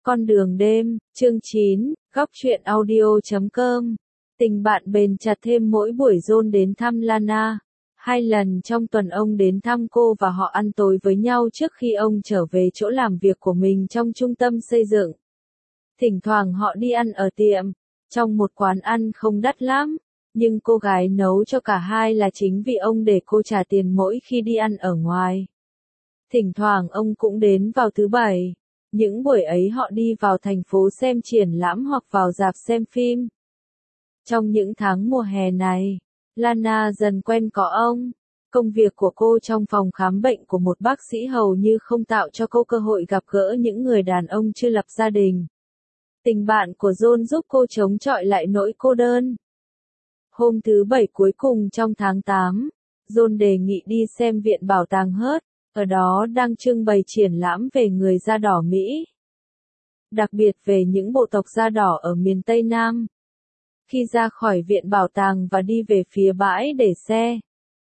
Con đường đêm, chương 9, góc truyện audio.com. Tình bạn bền chặt thêm mỗi buổi John đến thăm Lana. 2 lần trong tuần ông đến thăm cô và họ ăn tối với nhau trước khi ông trở về chỗ làm việc của mình trong trung tâm xây dựng. Thỉnh thoảng họ đi ăn ở tiệm, trong một quán ăn không đắt lắm, nhưng cô gái nấu cho cả hai là chính vì ông để cô trả tiền mỗi khi đi ăn ở ngoài. Thỉnh thoảng ông cũng đến vào thứ Bảy. Những buổi ấy họ đi vào thành phố xem triển lãm hoặc vào rạp xem phim. Trong những tháng mùa hè này, Lana dần quen có ông. Công việc của cô trong phòng khám bệnh của một bác sĩ hầu như không tạo cho cô cơ hội gặp gỡ những người đàn ông chưa lập gia đình. Tình bạn của John giúp cô chống chọi lại nỗi cô đơn. Hôm thứ Bảy cuối cùng trong tháng 8, John đề nghị đi xem Viện Bảo tàng Hurt. Ở đó đang trưng bày triển lãm về người da đỏ Mỹ. Đặc biệt về những bộ tộc da đỏ ở miền Tây Nam. Khi ra khỏi viện bảo tàng và đi về phía bãi để xe,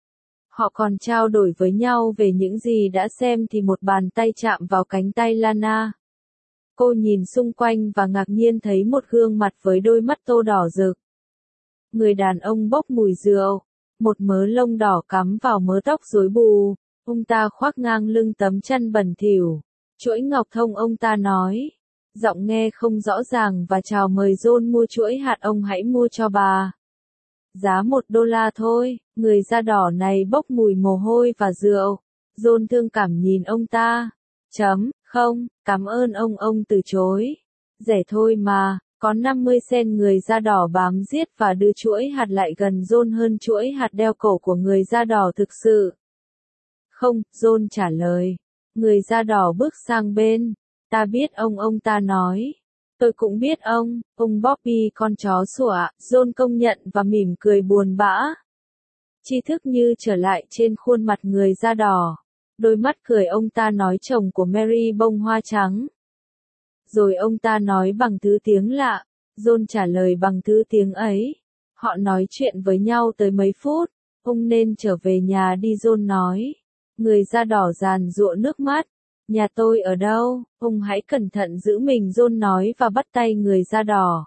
họ còn trao đổi với nhau về những gì đã xem thì một bàn tay chạm vào cánh tay Lana. Cô nhìn xung quanh và ngạc nhiên thấy một gương mặt với đôi mắt tô đỏ rực. Người đàn ông bốc mùi rượu, một mớ lông đỏ cắm vào mớ tóc rối bù. Ông ta khoác ngang lưng tấm chăn bẩn thỉu, chuỗi ngọc thông ông ta nói. Giọng nghe không rõ ràng và chào mời John mua chuỗi hạt ông hãy mua cho bà. Giá $1 thôi, người da đỏ này bốc mùi mồ hôi và rượu. John thương cảm nhìn ông ta. Không, cảm ơn ông từ chối. Rẻ thôi mà, có 50 cent người da đỏ bám giết và đưa chuỗi hạt lại gần John hơn chuỗi hạt đeo cổ của người da đỏ thực sự. Không, John trả lời. Người da đỏ bước sang bên. Ta biết ông ta nói. Tôi cũng biết ông Bobby con chó sủa, John công nhận và mỉm cười buồn bã. Tri thức như trở lại trên khuôn mặt người da đỏ. Đôi mắt cười ông ta nói chồng của Mary bông hoa trắng. Rồi ông ta nói bằng thứ tiếng lạ. John trả lời bằng thứ tiếng ấy. Họ nói chuyện với nhau tới mấy phút. Ông nên trở về nhà đi, John nói. Người da đỏ giàn giụa nước mắt. Nhà tôi ở đâu, ông hãy cẩn thận giữ mình, John nói và bắt tay người da đỏ.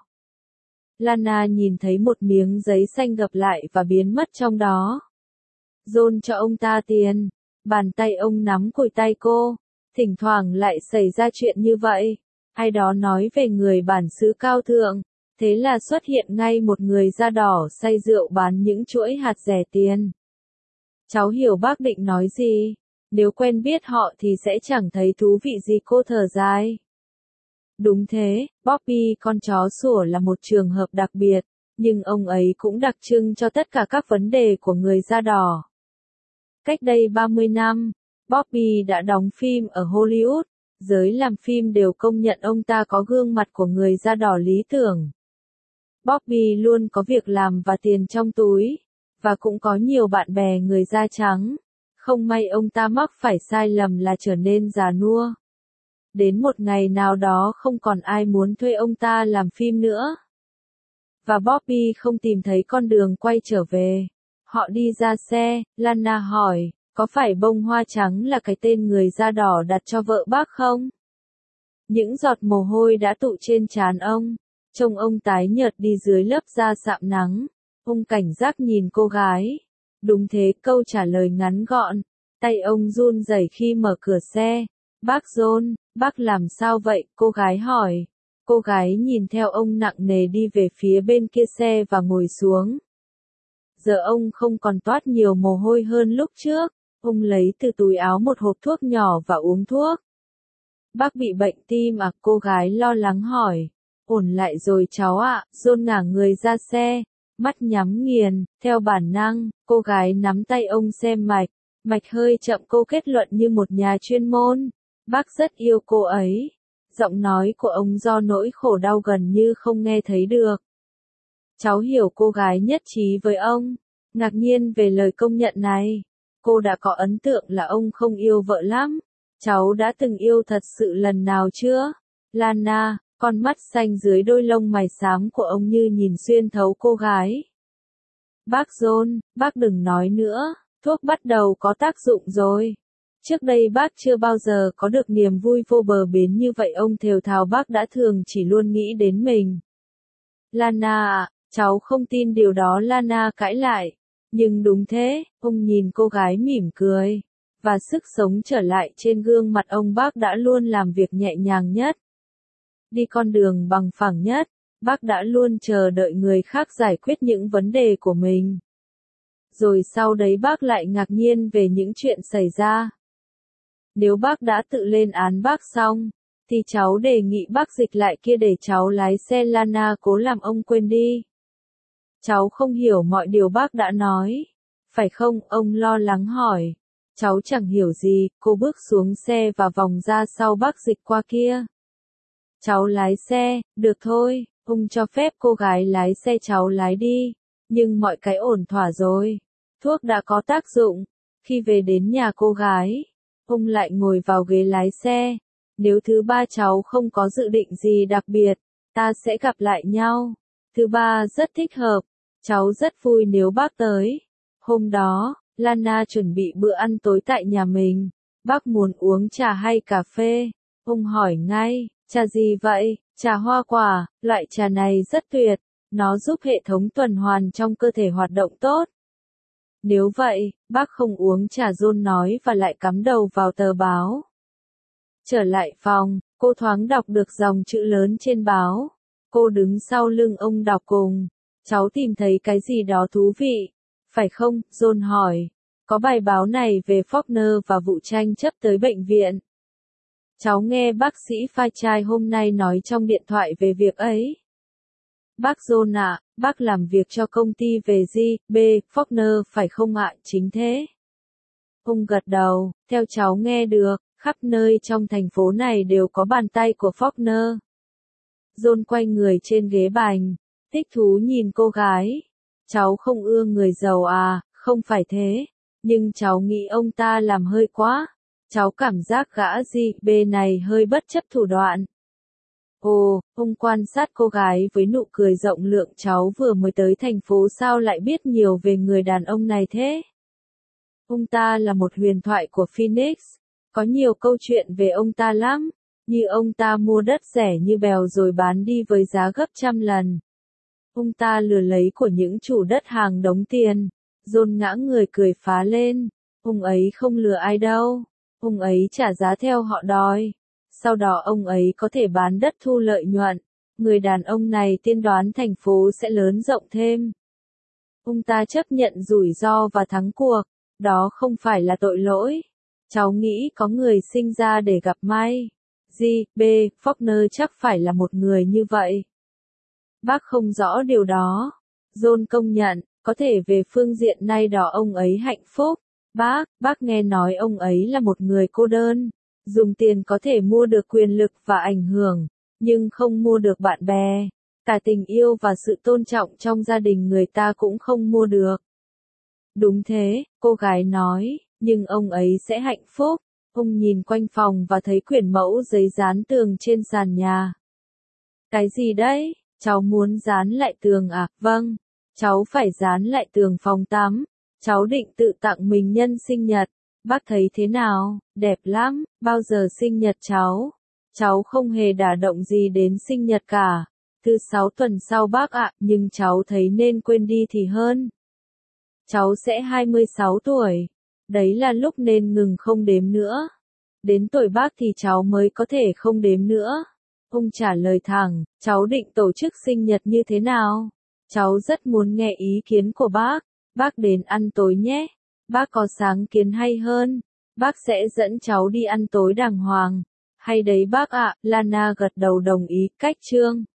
Lana nhìn thấy một miếng giấy xanh gập lại và biến mất trong đó. John cho ông ta tiền. Bàn tay ông nắm cùi tay cô. Thỉnh thoảng lại xảy ra chuyện như vậy. Ai đó nói về người bản xứ cao thượng. Thế là xuất hiện ngay một người da đỏ say rượu bán những chuỗi hạt rẻ tiền. Cháu hiểu bác định nói gì. Nếu quen biết họ thì sẽ chẳng thấy thú vị gì, cô thở dài. Đúng thế, Bobby con chó sủa là một trường hợp đặc biệt, nhưng ông ấy cũng đặc trưng cho tất cả các vấn đề của người da đỏ. Cách đây 30 năm, Bobby đã đóng phim ở Hollywood, giới làm phim đều công nhận ông ta có gương mặt của người da đỏ lý tưởng. Bobby luôn có việc làm và tiền trong túi, và cũng có nhiều bạn bè người da trắng. Không may ông ta mắc phải sai lầm là trở nên già nua. Đến một ngày nào đó không còn ai muốn thuê ông ta làm phim nữa. Và Bobby không tìm thấy con đường quay trở về. Họ đi ra xe, Lana hỏi, có phải bông hoa trắng là cái tên người da đỏ đặt cho vợ bác không? Những giọt mồ hôi đã tụ trên trán ông. Trông ông tái nhợt đi dưới lớp da sạm nắng. Ông cảnh giác nhìn cô gái. Đúng thế, câu trả lời ngắn gọn. Tay ông run rẩy khi mở cửa xe. Bác John, bác làm sao vậy? Cô gái hỏi. Cô gái nhìn theo ông nặng nề đi về phía bên kia xe và ngồi xuống. Giờ ông không còn toát nhiều mồ hôi hơn lúc trước. Ông lấy từ túi áo một hộp thuốc nhỏ và uống thuốc. Bác bị bệnh tim à? Cô gái lo lắng hỏi. Ổn lại rồi cháu ạ. John ngả người ra xe. Mắt nhắm nghiền, theo bản năng, cô gái nắm tay ông xem mạch. Mạch hơi chậm, cô kết luận như một nhà chuyên môn. Bác rất yêu cô ấy. Giọng nói của ông do nỗi khổ đau gần như không nghe thấy được. Cháu hiểu, cô gái nhất trí với ông. Ngạc nhiên về lời công nhận này. Cô đã có ấn tượng là ông không yêu vợ lắm. Cháu đã từng yêu thật sự lần nào chưa? Lana, con mắt xanh dưới đôi lông mày xám của ông như nhìn xuyên thấu cô gái. Bác John, bác đừng nói nữa, thuốc bắt đầu có tác dụng rồi. Trước đây bác chưa bao giờ có được niềm vui vô bờ bến như vậy, ông thều thào bác đã thường chỉ luôn nghĩ đến mình. Lana ạ, cháu không tin điều đó, Lana cãi lại. Nhưng đúng thế, ông nhìn cô gái mỉm cười. Và sức sống trở lại trên gương mặt ông, bác đã luôn làm việc nhẹ nhàng nhất. Đi con đường bằng phẳng nhất, bác đã luôn chờ đợi người khác giải quyết những vấn đề của mình. Rồi sau đấy bác lại ngạc nhiên về những chuyện xảy ra. Nếu bác đã tự lên án bác xong, thì cháu đề nghị bác dịch lại kia để cháu lái xe. Lana cố làm ông quên đi. Cháu không hiểu mọi điều bác đã nói. Phải không? Ông lo lắng hỏi. Cháu chẳng hiểu gì, cô bước xuống xe và vòng ra sau bác dịch qua kia. Cháu lái xe, được thôi, ông cho phép cô gái lái xe, cháu lái đi. Nhưng mọi cái ổn thỏa rồi. Thuốc đã có tác dụng. Khi về đến nhà cô gái, ông lại ngồi vào ghế lái xe. Nếu thứ ba cháu không có dự định gì đặc biệt, ta sẽ gặp lại nhau. Thứ ba rất thích hợp. Cháu rất vui nếu bác tới. Hôm đó, Lana chuẩn bị bữa ăn tối tại nhà mình. Bác muốn uống trà hay cà phê? Ông hỏi ngay, trà gì vậy? Trà hoa quả, loại trà này rất tuyệt. Nó giúp hệ thống tuần hoàn trong cơ thể hoạt động tốt. Nếu vậy, bác không uống trà, John nói và lại cắm đầu vào tờ báo. Trở lại phòng, cô thoáng đọc được dòng chữ lớn trên báo. Cô đứng sau lưng ông đọc cùng. Cháu tìm thấy cái gì đó thú vị, phải không? John hỏi. Có bài báo này về Faulkner và vụ tranh chấp tới bệnh viện. Cháu nghe bác sĩ Fairchild hôm nay nói trong điện thoại về việc ấy. Bác John ạ, bác làm việc cho công ty về J.B. Faulkner phải không ạ? Chính thế. Ông gật đầu, theo cháu nghe được, khắp nơi trong thành phố này đều có bàn tay của Faulkner. John quay người trên ghế bành, thích thú nhìn cô gái. Cháu không ưa người giàu à? Không phải thế, nhưng cháu nghĩ ông ta làm hơi quá. Cháu cảm giác gã J.B. này hơi bất chấp thủ đoạn. Ồ, ông quan sát cô gái với nụ cười rộng lượng. Cháu vừa mới tới thành phố sao lại biết nhiều về người đàn ông này thế? Ông ta là một huyền thoại của Phoenix. Có nhiều câu chuyện về ông ta lắm. Như ông ta mua đất rẻ như bèo rồi bán đi với giá gấp trăm lần. Ông ta lừa lấy của những chủ đất hàng đống tiền. John ngã người cười phá lên. Ông ấy không lừa ai đâu. Ông ấy trả giá theo họ đòi. Sau đó ông ấy có thể bán đất thu lợi nhuận. Người đàn ông này tiên đoán thành phố sẽ lớn rộng thêm. Ông ta chấp nhận rủi ro và thắng cuộc. Đó không phải là tội lỗi. Cháu nghĩ có người sinh ra để gặp may. J.B. Faulkner chắc phải là một người như vậy. Bác không rõ điều đó. John công nhận, có thể về phương diện này đó ông ấy hạnh phúc. Bác nghe nói ông ấy là một người cô đơn. Dùng tiền có thể mua được quyền lực và ảnh hưởng, nhưng không mua được bạn bè. Cả tình yêu và sự tôn trọng trong gia đình người ta cũng không mua được. Đúng thế, cô gái nói, nhưng ông ấy sẽ hạnh phúc. Ông nhìn quanh phòng và thấy quyển mẫu giấy dán tường trên sàn nhà. Cái gì đấy? Cháu muốn dán lại tường à? Vâng, cháu phải dán lại tường phòng tắm. Cháu định tự tặng mình nhân sinh nhật. Bác thấy thế nào? Đẹp lắm. Bao giờ sinh nhật cháu? Cháu không hề đả động gì đến sinh nhật cả. Thứ 6 tuần sau bác ạ, nhưng cháu thấy nên quên đi thì hơn. Cháu sẽ 26 tuổi. Đấy là lúc nên ngừng không đếm nữa. Đến tuổi bác thì cháu mới có thể không đếm nữa. Ông trả lời thẳng, cháu định tổ chức sinh nhật như thế nào? Cháu rất muốn nghe ý kiến của bác. Bác đến ăn tối nhé. Bác có sáng kiến hay hơn. Bác sẽ dẫn cháu đi ăn tối đàng hoàng. Hay đấy bác ạ, Lana gật đầu đồng ý. Cách chương